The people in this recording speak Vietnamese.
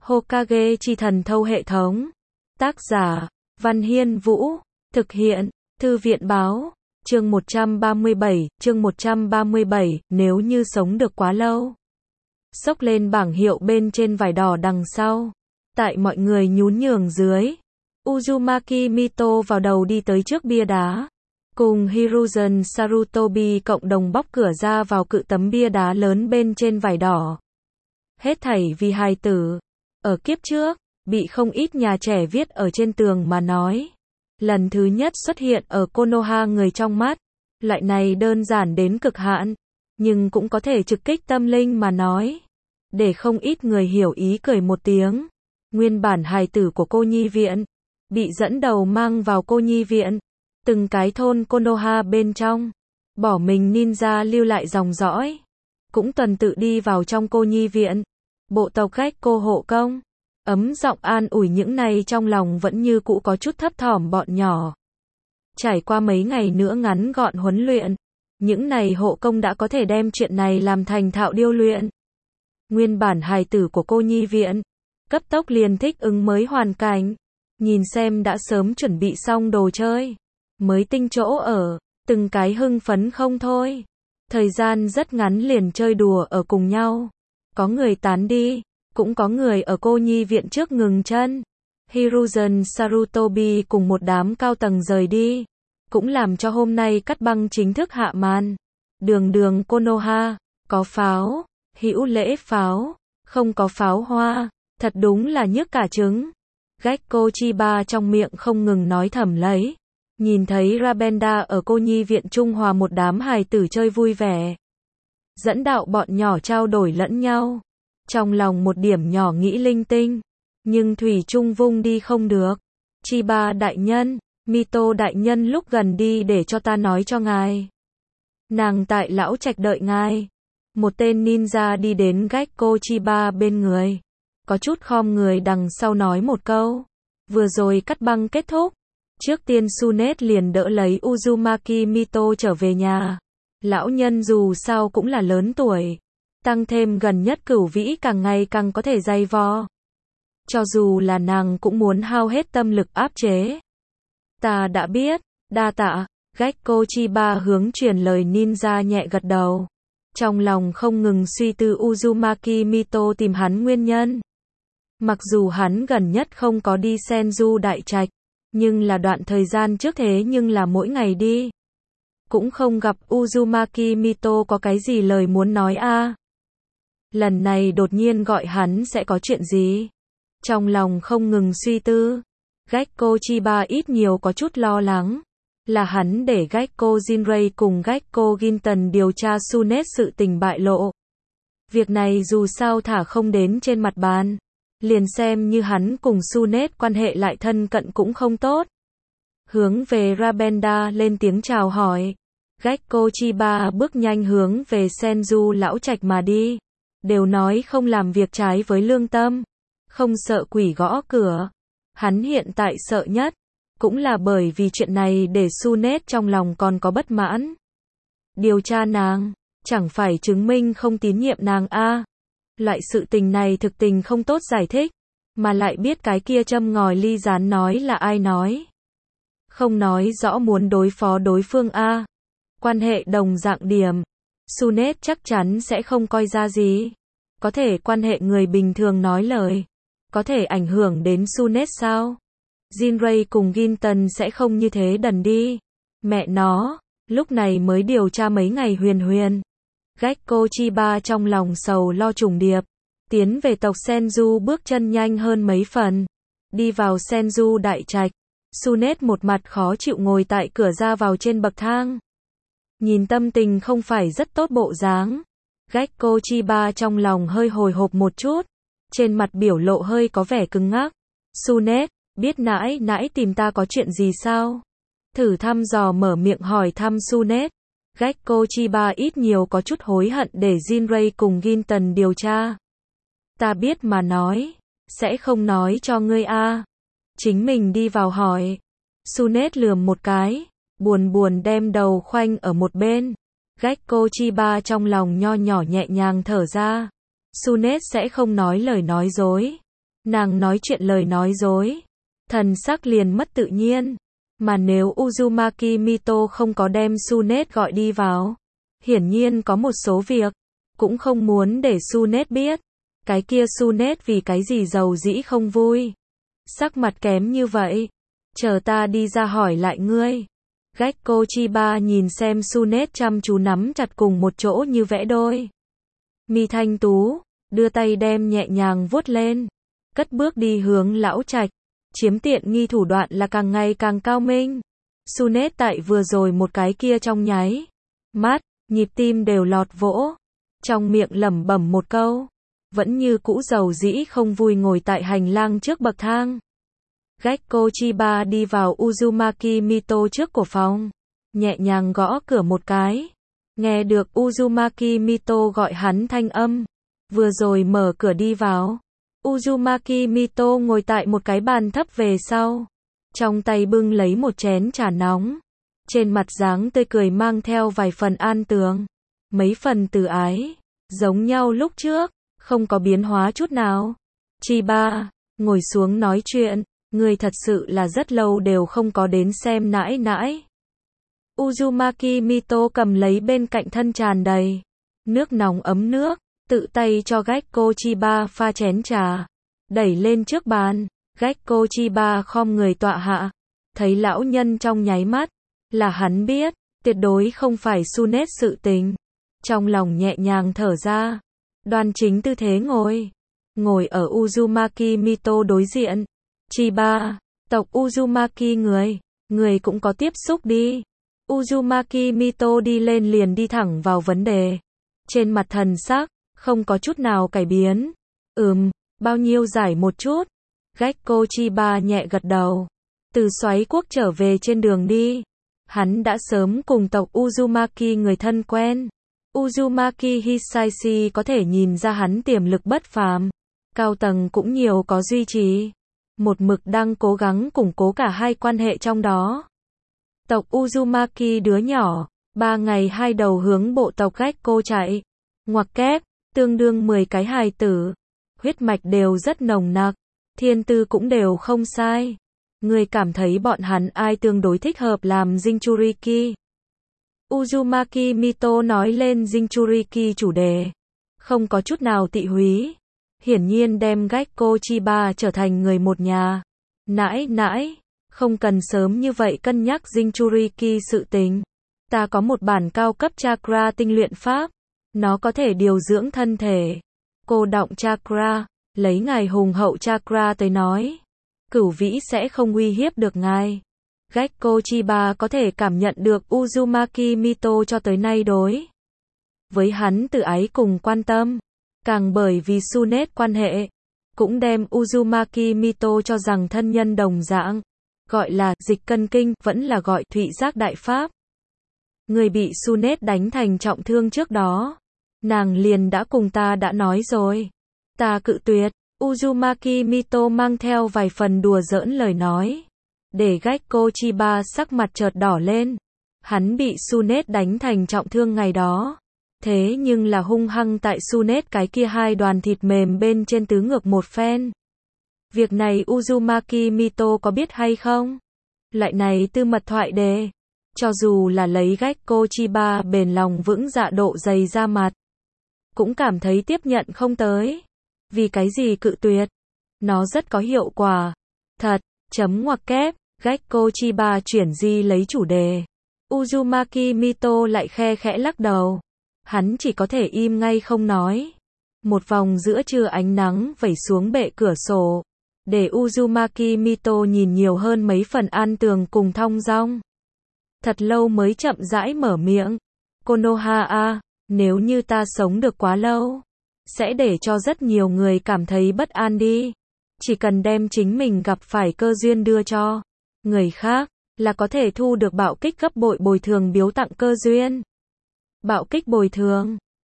Hokage chi thần thâu hệ thống. Tác giả, Văn Hiên Vũ. Thực hiện, Thư viện Báo. Chương 137, nếu như sống được quá lâu. Xốc lên bảng hiệu bên trên vải đỏ đằng sau. Tại mọi người nhún nhường dưới, Uzumaki Mito vào đầu đi tới trước bia đá. Cùng Hiruzen Sarutobi cộng đồng bóc cửa ra vào cự tấm bia đá lớn bên trên vải đỏ. Hết thảy vì hài tử. Ở kiếp trước, bị không ít nhà trẻ viết ở trên tường mà nói. Lần thứ nhất xuất hiện ở Konoha người trong mắt. Loại này đơn giản đến cực hạn, nhưng cũng có thể trực kích tâm linh mà nói. Để không ít người hiểu ý cười một tiếng. Nguyên bản hài tử của cô nhi viện, bị dẫn đầu mang vào cô nhi viện. Từng cái thôn Konoha bên trong, bỏ mình ninja lưu lại dòng dõi. Cũng tuần tự đi vào trong cô nhi viện. Bộ tộc Gekko hộ công. Ấm giọng an ủi những này trong lòng vẫn như cũ có chút thấp thỏm bọn nhỏ. Trải qua mấy ngày nữa ngắn gọn huấn luyện, những này hộ công đã có thể đem chuyện này làm thành thạo điêu luyện. Nguyên bản hài tử của cô nhi viện, cấp tốc liền thích ứng mới hoàn cảnh. Nhìn xem đã sớm chuẩn bị xong đồ chơi, mới tinh chỗ ở, từng cái hưng phấn không thôi. Thời gian rất ngắn liền chơi đùa ở cùng nhau. Có người tán đi, cũng có người ở cô nhi viện trước ngừng chân. Hiruzen Sarutobi cùng một đám cao tầng rời đi, cũng làm cho hôm nay cắt băng chính thức hạ màn. Đường Konoha, có pháo, hữu lễ pháo, không có pháo hoa, thật đúng là nhức cả trứng. Gekko Chiba trong miệng không ngừng nói thầm lấy. Nhìn thấy Rabenda ở cô nhi viện Trung Hòa một đám hài tử chơi vui vẻ. Dẫn đạo bọn nhỏ trao đổi lẫn nhau. Trong lòng một điểm nhỏ nghĩ linh tinh. Nhưng thủy chung vung đi không được. Chiba đại nhân, Mito đại nhân lúc gần đi để cho ta nói cho ngài. Nàng tại lão trạch đợi ngài. Một tên ninja đi đến Gekko Chiba bên người. Có chút khom người đằng sau nói một câu. Vừa rồi cắt băng kết thúc. Trước tiên Sunet liền đỡ lấy Uzumaki Mito trở về nhà. Lão nhân dù sao cũng là lớn tuổi. Tăng thêm gần nhất Cửu Vĩ càng ngày càng có thể dày vò. Cho dù là nàng cũng muốn hao hết tâm lực áp chế. Ta đã biết, đa tạ. Gekko Chiba hướng truyền lời ninja nhẹ gật đầu. Trong lòng không ngừng suy tư Uzumaki Mito tìm hắn nguyên nhân. Mặc dù hắn gần nhất không có đi Senju đại trạch, nhưng là đoạn thời gian trước thế nhưng là mỗi ngày đi. Cũng không gặp Uzumaki Mito có cái gì lời muốn nói a. Lần này đột nhiên gọi hắn sẽ có chuyện gì? Trong lòng không ngừng suy tư. Gekko Chiba ít nhiều có chút lo lắng. Là hắn để Gekko Jinrei cùng Gekko Ginton điều tra Sunet sự tình bại lộ. Việc này dù sao thả không đến trên mặt bàn. Liền xem như hắn cùng Sunet quan hệ lại thân cận cũng không tốt. Hướng về Rabenda lên tiếng chào hỏi. Gekko Chiba bước nhanh hướng về Senju lão trạch mà đi. Đều nói không làm việc trái với lương tâm. Không sợ quỷ gõ cửa. Hắn hiện tại sợ nhất. Cũng là bởi vì chuyện này để Sunet trong lòng còn có bất mãn. Điều tra nàng. Chẳng phải chứng minh không tín nhiệm nàng a. Loại sự tình này thực tình không tốt giải thích. Mà lại biết cái kia châm ngòi ly gián nói là ai nói. Không nói rõ muốn đối phó đối phương a. Quan hệ đồng dạng điểm. Sunet chắc chắn sẽ không coi ra gì. Có thể quan hệ người bình thường nói lời. Có thể ảnh hưởng đến Sunet sao? Jinrei cùng Ginton sẽ không như thế đần đi. Mẹ nó, lúc này mới điều tra mấy ngày huyền. Gekko Chiba trong lòng sầu lo trùng điệp. Tiến về tộc Senju bước chân nhanh hơn mấy phần. Đi vào Senju đại trạch. Sunet một mặt khó chịu ngồi tại cửa ra vào trên bậc thang. Nhìn tâm tình không phải rất tốt bộ dáng. Gekko Chiba trong lòng hơi hồi hộp một chút. Trên mặt biểu lộ hơi có vẻ cứng ngắc. Sunet, biết nãi tìm ta có chuyện gì sao? Thử thăm dò mở miệng hỏi thăm Sunet. Gekko Chiba ít nhiều có chút hối hận để Jinrei cùng Ginton điều tra. Ta biết mà nói. Sẽ không nói cho ngươi a. Chính mình đi vào hỏi. Sunet lườm một cái. Buồn đem đầu khoanh ở một bên. Gekko Chiba trong lòng nho nhỏ nhẹ nhàng thở ra. Sunet sẽ không nói lời nói dối. Nàng nói chuyện lời nói dối. Thần sắc liền mất tự nhiên. Mà nếu Uzumaki Mito không có đem Sunet gọi đi vào, hiển nhiên có một số việc, cũng không muốn để Sunet biết. Cái kia Sunet vì cái gì giàu dĩ không vui. Sắc mặt kém như vậy. Chờ ta đi ra hỏi lại ngươi. Gekko Chiba nhìn xem Sunet chăm chú nắm chặt cùng một chỗ như vẽ đôi mi thanh tú, đưa tay đem nhẹ nhàng vuốt lên, cất bước đi hướng lão trạch, chiếm tiện nghi thủ đoạn là càng ngày càng cao minh. Sunet tại vừa rồi một cái kia trong nháy mắt, nhịp tim đều lọt vỗ, trong miệng lẩm bẩm một câu, vẫn như cũ giàu dĩ không vui ngồi tại hành lang trước bậc thang. Gekko Chiba đi vào Uzumaki Mito trước của phòng, nhẹ nhàng gõ cửa một cái. Nghe được Uzumaki Mito gọi hắn thanh âm, vừa rồi mở cửa đi vào. Uzumaki Mito ngồi tại một cái bàn thấp về sau, trong tay bưng lấy một chén trà nóng, trên mặt dáng tươi cười mang theo vài phần an tường, mấy phần từ ái, giống nhau lúc trước, không có biến hóa chút nào. Chiba, ngồi xuống nói chuyện, người thật sự là rất lâu đều không có đến xem nãi nãi. Uzumaki Mito cầm lấy bên cạnh thân tràn đầy nước nóng ấm nước, tự tay cho Gekko Chiba pha chén trà, đẩy lên trước bàn. Gekko Chiba khom người tọa hạ, thấy lão nhân trong nháy mắt, là hắn biết, tuyệt đối không phải Sunet sự tình. Trong lòng nhẹ nhàng thở ra, đoan chính tư thế ngồi ở Uzumaki Mito đối diện. Chiba, tộc Uzumaki người cũng có tiếp xúc đi. Uzumaki Mito đi lên liền đi thẳng vào vấn đề. Trên mặt thần sắc, không có chút nào cải biến. Bao nhiêu giải một chút. Gekko Chiba nhẹ gật đầu. Từ xoáy quốc trở về trên đường đi, hắn đã sớm cùng tộc Uzumaki người thân quen. Uzumaki Hisaishi có thể nhìn ra hắn tiềm lực bất phàm. Cao tầng cũng nhiều có duy trì. Một mực đang cố gắng củng cố cả hai quan hệ trong đó. Tộc Uzumaki đứa nhỏ, 3 ngày 2 đầu hướng bộ tộc Gekko chạy. Ngoặc kép, tương đương 10 cái hài tử. Huyết mạch đều rất nồng nặc, thiên tư cũng đều không sai. Người cảm thấy bọn hắn ai tương đối thích hợp làm Jinchuriki? Uzumaki Mito nói lên Jinchuriki chủ đề, không có chút nào tị húy. Hiển nhiên đem Gekko Chiba trở thành người một nhà. Nãi, không cần sớm như vậy cân nhắc Jinchuriki sự tình. Ta có một bản cao cấp chakra tinh luyện pháp. Nó có thể điều dưỡng thân thể. Cô đọng chakra, lấy ngài hùng hậu chakra tới nói. Cửu vĩ sẽ không uy hiếp được ngài. Gekko Chiba có thể cảm nhận được Uzumaki Mito cho tới nay đối với hắn tự ái cùng quan tâm. Càng bởi vì Sunet quan hệ, cũng đem Uzumaki Mito cho rằng thân nhân đồng dạng. Gọi là dịch cân kinh, vẫn là gọi thụy giác đại pháp. Người bị Sunet đánh thành trọng thương trước đó, nàng liền đã cùng ta đã nói rồi. Ta cự tuyệt. Uzumaki Mito mang theo vài phần đùa giỡn lời nói, để Gekko Chiba sắc mặt chợt đỏ lên. Hắn bị Sunet đánh thành trọng thương ngày đó, thế nhưng là hung hăng tại Sunet cái kia hai đoàn thịt mềm bên trên tứ ngược một phen. Việc này Uzumaki Mito có biết hay không? Loại này tư mật thoại đề, cho dù là lấy Gekko Chiba bền lòng vững dạ độ dày ra mặt, cũng cảm thấy tiếp nhận không tới. Vì cái gì cự tuyệt? Nó rất có hiệu quả. Thật, ngoặc kép, Gekko Chiba chuyển di lấy chủ đề. Uzumaki Mito lại khe khẽ lắc đầu. Hắn chỉ có thể im ngay không nói. Một vòng giữa trưa ánh nắng vẩy xuống bệ cửa sổ, để Uzumaki Mito nhìn nhiều hơn mấy phần an tường cùng thong dong. Thật lâu mới chậm rãi mở miệng. Konoha, nếu như ta sống được quá lâu, sẽ để cho rất nhiều người cảm thấy bất an đi. Chỉ cần đem chính mình gặp phải cơ duyên đưa cho người khác, là có thể thu được bạo kích gấp bội bồi thường biếu tặng cơ duyên. Bạo kích bồi thường.